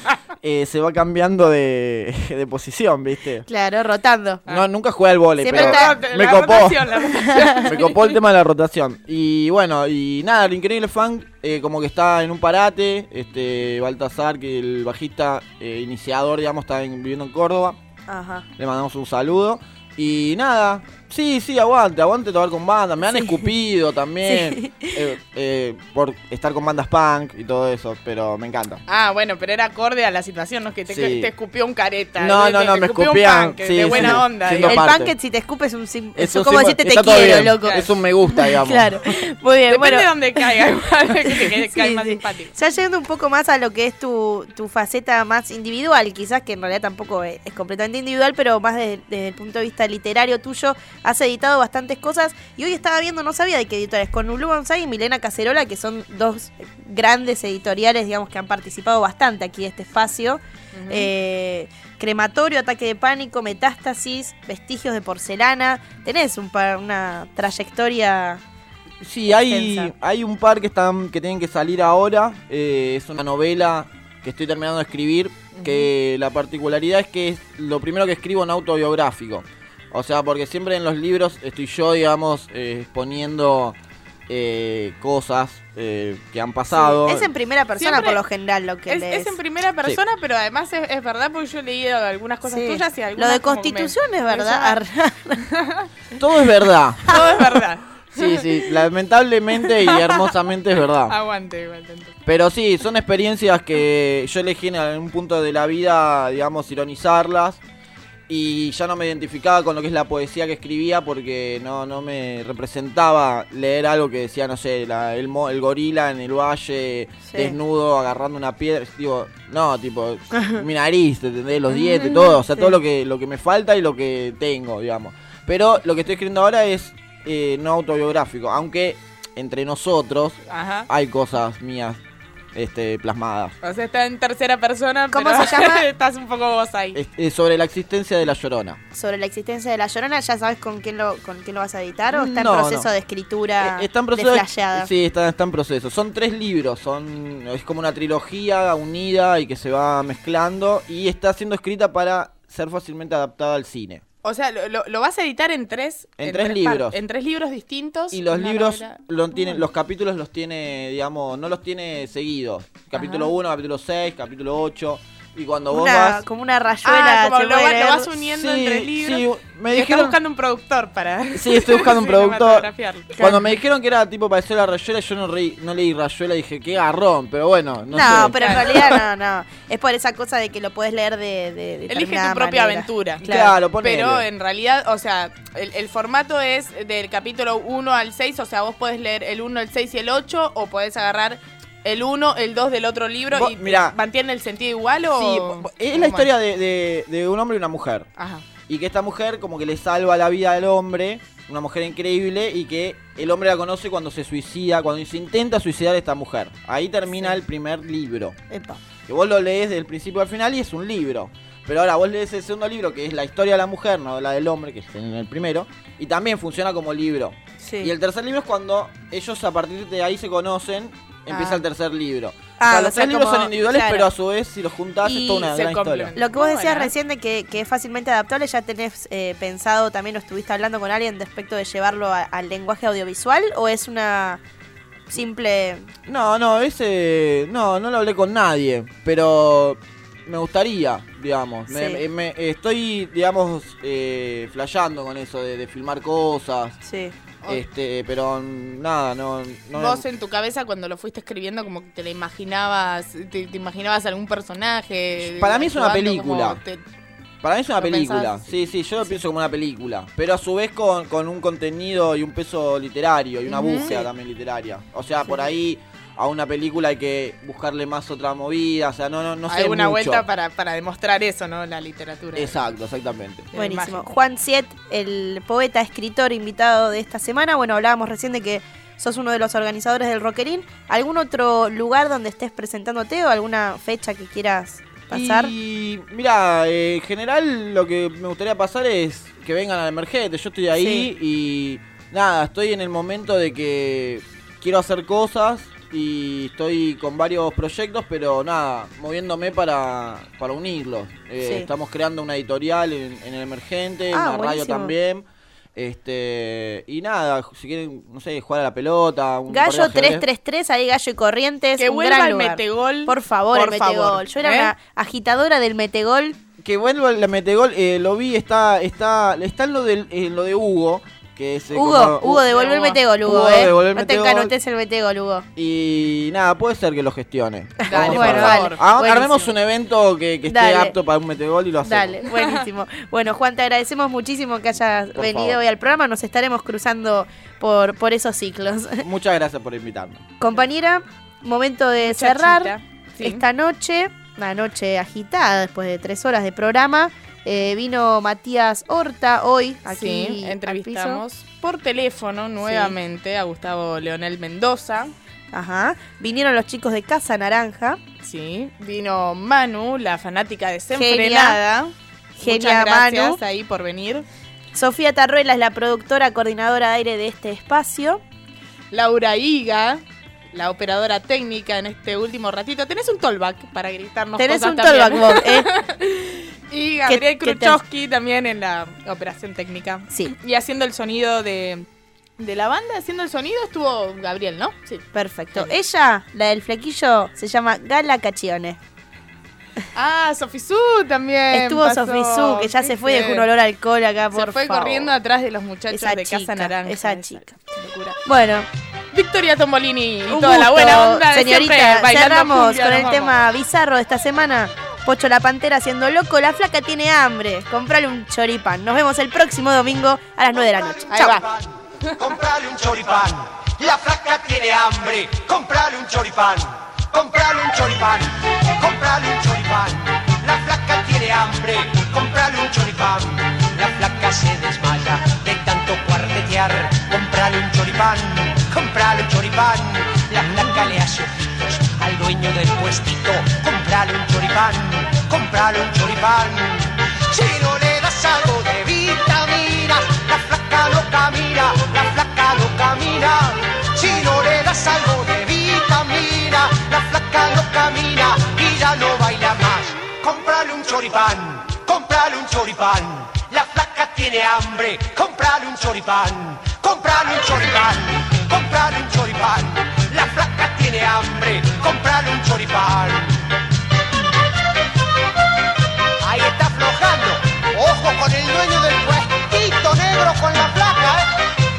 eh, se va cambiando de, de posición, viste.
Claro, rotando.
No, nunca jugué al vóley,
Siempre
pero
está-
me
la
copó.
rotación, la rotación.
Me copó el tema de la rotación. Y bueno, y nada, el increíble Funk eh, como que está en un parate. Este Baltasar, que el bajista eh, iniciador, digamos, está en- viviendo en Córdoba.
Ajá.
Le mandamos un saludo. Y nada, sí, sí, aguante, aguante tocar con bandas. Me han
Sí.
escupido también eh, eh, por estar con bandas punk y todo eso, pero me encanta.
Ah, bueno, pero era acorde a la situación, no es que te,
Sí.
te escupió un careta.
No,
te-
no,
te
no, me
escupió un
escupían,
punk,
sí,
de
sí,
buena
sí,
onda.
siendo
El
digamos.
parte.
punk, si te escupe, es un sim-
Eso
es como
sí,
decirte te
está todo
quiero,
bien.
loco.
Es un me gusta, digamos.
Claro. Muy bien,
Depende
bueno.
de dónde caiga, igual, que te que
Sí,
cae más
sí.
simpático.
Ya llegando un poco más a lo que es tu, tu faceta más individual, quizás que en realidad tampoco es, es completamente individual, pero más desde, desde el punto de vista literario tuyo, has editado bastantes cosas y hoy estaba viendo, no sabía de qué editores, con Ulu Bonsai y Milena Cacerola, que son dos grandes editoriales, digamos, que han participado bastante aquí en este espacio. Eh, Crematorio, Ataque de Pánico, Metástasis, Vestigios de Porcelana. Tenés un par- una trayectoria.
Sí, hay,
extensa.
hay un par que están que tienen que salir ahora. Eh, es una novela que estoy terminando de escribir. Que la particularidad es que es lo primero que escribo en autobiográfico. O sea, porque siempre en los libros estoy yo, digamos, eh, exponiendo eh, cosas eh, que han pasado.
Es en primera persona
Siempre
por lo general lo que
Es,
lees.
es en primera persona, pero además es, es verdad porque yo he leído algunas cosas
Sí.
tuyas y
Lo
algunas
de
como que
Constitución
me-
es
me
verdad.
llaman-
Todo es verdad.
Todo es verdad.
Sí, sí, lamentablemente y hermosamente es verdad.
Aguante, aguante.
Pero sí, son experiencias que yo elegí en algún punto de la vida, digamos, ironizarlas. Y ya no me identificaba con lo que es la poesía que escribía porque no, no me representaba leer algo que decía, no sé, la- el, mo- el gorila en el valle,
Sí.
desnudo, agarrando una piedra. Digo, no, tipo, mi nariz, ¿te entendés? Los dientes, todo. O sea,
Sí.
todo lo que, lo que me falta y lo que tengo, digamos. Pero lo que estoy escribiendo ahora es eh, no autobiográfico, aunque entre nosotros
Ajá.
hay cosas mías este, plasmadas.
O sea, está en tercera persona,
¿Cómo
pero
se llama?
estás un poco vos ahí.
Es- es sobre la existencia de La Llorona.
Sobre la existencia de La Llorona, ¿ya sabes con quién lo, con quién lo vas a editar o está en
No,
proceso
no.
de escritura
Eh, está en proceso
de
de-
flasheada?
Sí, está, está en proceso. Son tres libros, son es como una trilogía unida y que se va mezclando y está siendo escrita para ser fácilmente adaptada al cine.
O sea, lo, lo, lo vas a editar en tres...
En, en tres, tres libros.
En tres libros distintos.
Y los libros, lo tiene, los capítulos los tiene, digamos, no los tiene seguidos. Capítulo uno, capítulo seis, capítulo ocho... Y cuando vos
una,
vas...
Como una rayuela.
Ah, como lo, lo vas uniendo
sí,
en tres libros.
Sí, me
y
dijeron...
estás buscando un productor para...
Sí, estoy buscando un productor. Cuando
claro.
me dijeron que era tipo para hacer la rayuela, yo no, re, no leí rayuela y dije, qué garrón, pero bueno, no,
no
sé.
pero en realidad no, no. Es por esa cosa de que lo podés leer de, de, de
Elige tu propia
manera.
aventura.
Claro, claro ponele.
Pero en realidad, o sea, el, el formato es del capítulo uno al seis, o sea, vos podés leer el uno, el seis y el ocho, o podés agarrar... El uno, el dos del otro libro.
Vos,
y
mirá,
¿mantiene el sentido igual o...?
Sí, es la historia de, de, de un hombre y una mujer.
Ajá.
Y que esta mujer como que le salva la vida al hombre, una mujer increíble, y que el hombre la conoce cuando se suicida, cuando se intenta suicidar a esta mujer. Ahí termina sí. el primer libro.
Epa.
Que vos lo lees del principio al final y es un libro. Pero ahora vos lees el segundo libro, que es la historia de la mujer, no la del hombre, que es en el primero, y también funciona como libro.
Sí.
Y el tercer libro es cuando ellos a partir de ahí se conocen. Empieza
ah.
el tercer libro.
Ah,
o sea,
o
los
sea,
tres libros
como,
son individuales,
claro.
pero a su vez, si los juntás,
y
es toda una gran historia.
Lo que vos decías
bueno.
recién de que, que es fácilmente adaptable, ¿ya tenés eh, pensado, también lo estuviste hablando con alguien respecto de llevarlo a, al lenguaje audiovisual? ¿O es una simple...?
No, no, ese... No, no lo hablé con nadie, pero me gustaría, digamos.
Sí.
Me, me, estoy, digamos, eh, flasheando con eso de, de filmar cosas.
Sí.
Este, pero nada, no, no...
Vos en tu cabeza cuando lo fuiste escribiendo como que te la imaginabas, te, te imaginabas algún personaje.
Para mí es una película.
Te...
Para mí es una
¿Lo
película,
pensás?
sí, sí, yo lo
Sí.
pienso como una película. Pero a su vez con, con un contenido y un peso literario y una
Ujú.
búsqueda
Sí.
también literaria. O sea,
Sí.
por ahí a una película hay que buscarle más otra movida, o sea, no, no, no sé
Hay una
mucho.
vuelta para, para demostrar eso, ¿no? La literatura.
Exacto, exactamente.
Buenísimo.
mágico.
Juan Siet, el poeta, escritor, invitado de esta semana. Bueno, hablábamos recién de que sos uno de los organizadores del Rockerín. ¿Algún otro lugar donde estés presentándote o alguna fecha que quieras pasar?
Y mira, eh, en general lo que me gustaría pasar es que vengan al Emergente. Yo estoy ahí y nada, estoy en el momento de que quiero hacer cosas y estoy con varios proyectos, pero nada, moviéndome para, para unirlos. Eh,
Sí.
Estamos creando una editorial en, en el Emergente,
Ah,
una radio
buenísimo.
también. Este, y nada, si quieren, no sé, jugar a la pelota. Un partido
Gallo
de ajedrez.
tres tres tres, ahí Gallo y Corrientes.
Que
un
vuelva
gran
el
lugar.
metegol.
Por favor,
Por
el
favor,
metegol. Yo era
¿eh?
una agitadora del metegol.
Que vuelva el metegol, eh, lo vi, está, está, está en lo, del, en lo de Hugo. Que es, eh,
Hugo,
como-
Hugo, devolvió el
Hugo.
metegol, Hugo,
Hugo,
eh.
devolvió el
no te
metegol.
encanotes el metegol, Hugo.
Y nada, puede ser que lo gestione.
Dale,
Vamos
por
a ver.
favor.
Ah,
Buenísimo.
Armemos un evento que, que esté
Dale.
apto para un metegol y lo hacemos.
Dale, buenísimo. Bueno, Juan, te agradecemos muchísimo que hayas
Por
venido
favor.
hoy al programa. Nos estaremos cruzando por, por esos ciclos.
Muchas gracias por invitarme.
Compañera, momento de cerrar
Muchachita. Sí.
esta noche. Una noche agitada después de tres horas de programa. Eh, vino Matías Horta hoy aquí
Sí,
al
entrevistamos
piso.
por teléfono nuevamente a Gustavo Leonel Mendoza.
Ajá. Vinieron los chicos de Casa Naranja.
Sí, vino Manu, la fanática desenfrenada.
Genia
Muchas gracias
Manu.
ahí por venir.
Sofía Tarruela es la productora coordinadora de aire de este espacio.
Laura Higa, la operadora técnica en este último ratito. Tenés un tollback para gritarnos
Tenés
cosas
un
también.
tollback vos, ¿eh?
Y Gabriel
¿Qué- qué te-
Kruchowski también en la operación técnica.
Sí.
Y haciendo el sonido de, de la banda, haciendo el sonido estuvo Gabriel, ¿no? Sí.
Perfecto. Ella, la del flequillo, se llama Gala Cachione.
Ah, Sofisú también.
Estuvo
pasó.
Sofisú, que ya se fue y dejó un olor a alcohol acá, por
Se fue
favor.
corriendo atrás de los muchachos
Esa
de
chica,
Casa Naranja.
esa chica.
Locura.
Bueno,
Victoria Tombolini y
un
toda la
gusto,
buena onda de
señorita.
siempre, bailando
Cerramos
cumbia,
con
nos
el
vamos.
tema bizarro de esta semana. Pocho la Pantera haciendo loco, la flaca tiene hambre. Comprale un choripán. Nos vemos el próximo domingo a las nueve de la noche.
Ahí
Chau.
va.
Comprale un choripán, la flaca tiene hambre. Comprale un choripán, comprale un choripán, comprale un choripán. La flaca tiene hambre, comprale un choripán. La flaca se desmaya de tanto cuartetear. Comprale un choripán, comprale un choripán. La flaca le hace ojitos al dueño del puestito. Comprale un choripán, comprale un choripán. Si no le das algo de vitaminas, la flaca no camina, la flaca no camina. Si no le das algo de vitamina, la flaca no camina y ya no baila más. Comprale un choripán, comprale un choripán. La flaca flaca tiene hambre, comprale un choripán, comprale un choripán, comprale un choripán. La flaca tiene hambre, comprale un choripán. Ahí está aflojando. Ojo con el dueño del puestito negro con la flaca, ¿eh?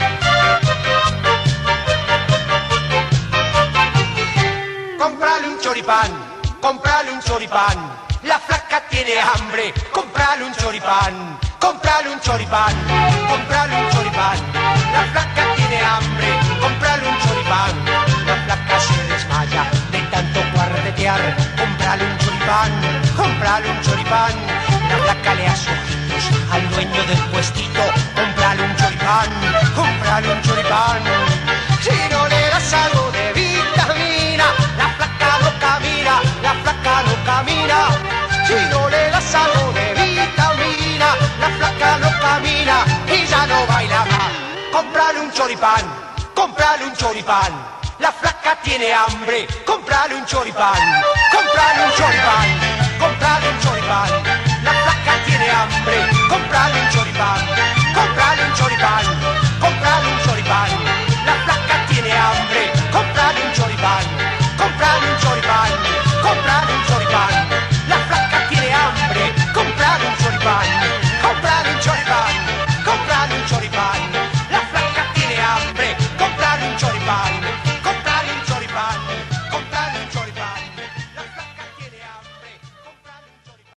Comprale un choripán, comprale un choripán. La flaca tiene hambre, comprale un choripán, comprale un choripán, comprale un choripán. La flaca tiene hambre, comprale un choripán. La flaca se desmaya de tanto cuartetear, comprale un choripán, comprale un choripán. La flaca le hace ojitos al dueño del puestito, comprale un choripán, comprale un choripán. Si no le das algo de vitamina, la flaca no camina, la flaca no camina. Si no le das algo de vitamina, la flaca no camina y ya no baila más. Comprale un choripán, comprale un choripán. La flaca tiene hambre, comprale un choripán, comprale un choripán, comprale un choripán. La flaca tiene hambre, comprale un choripán.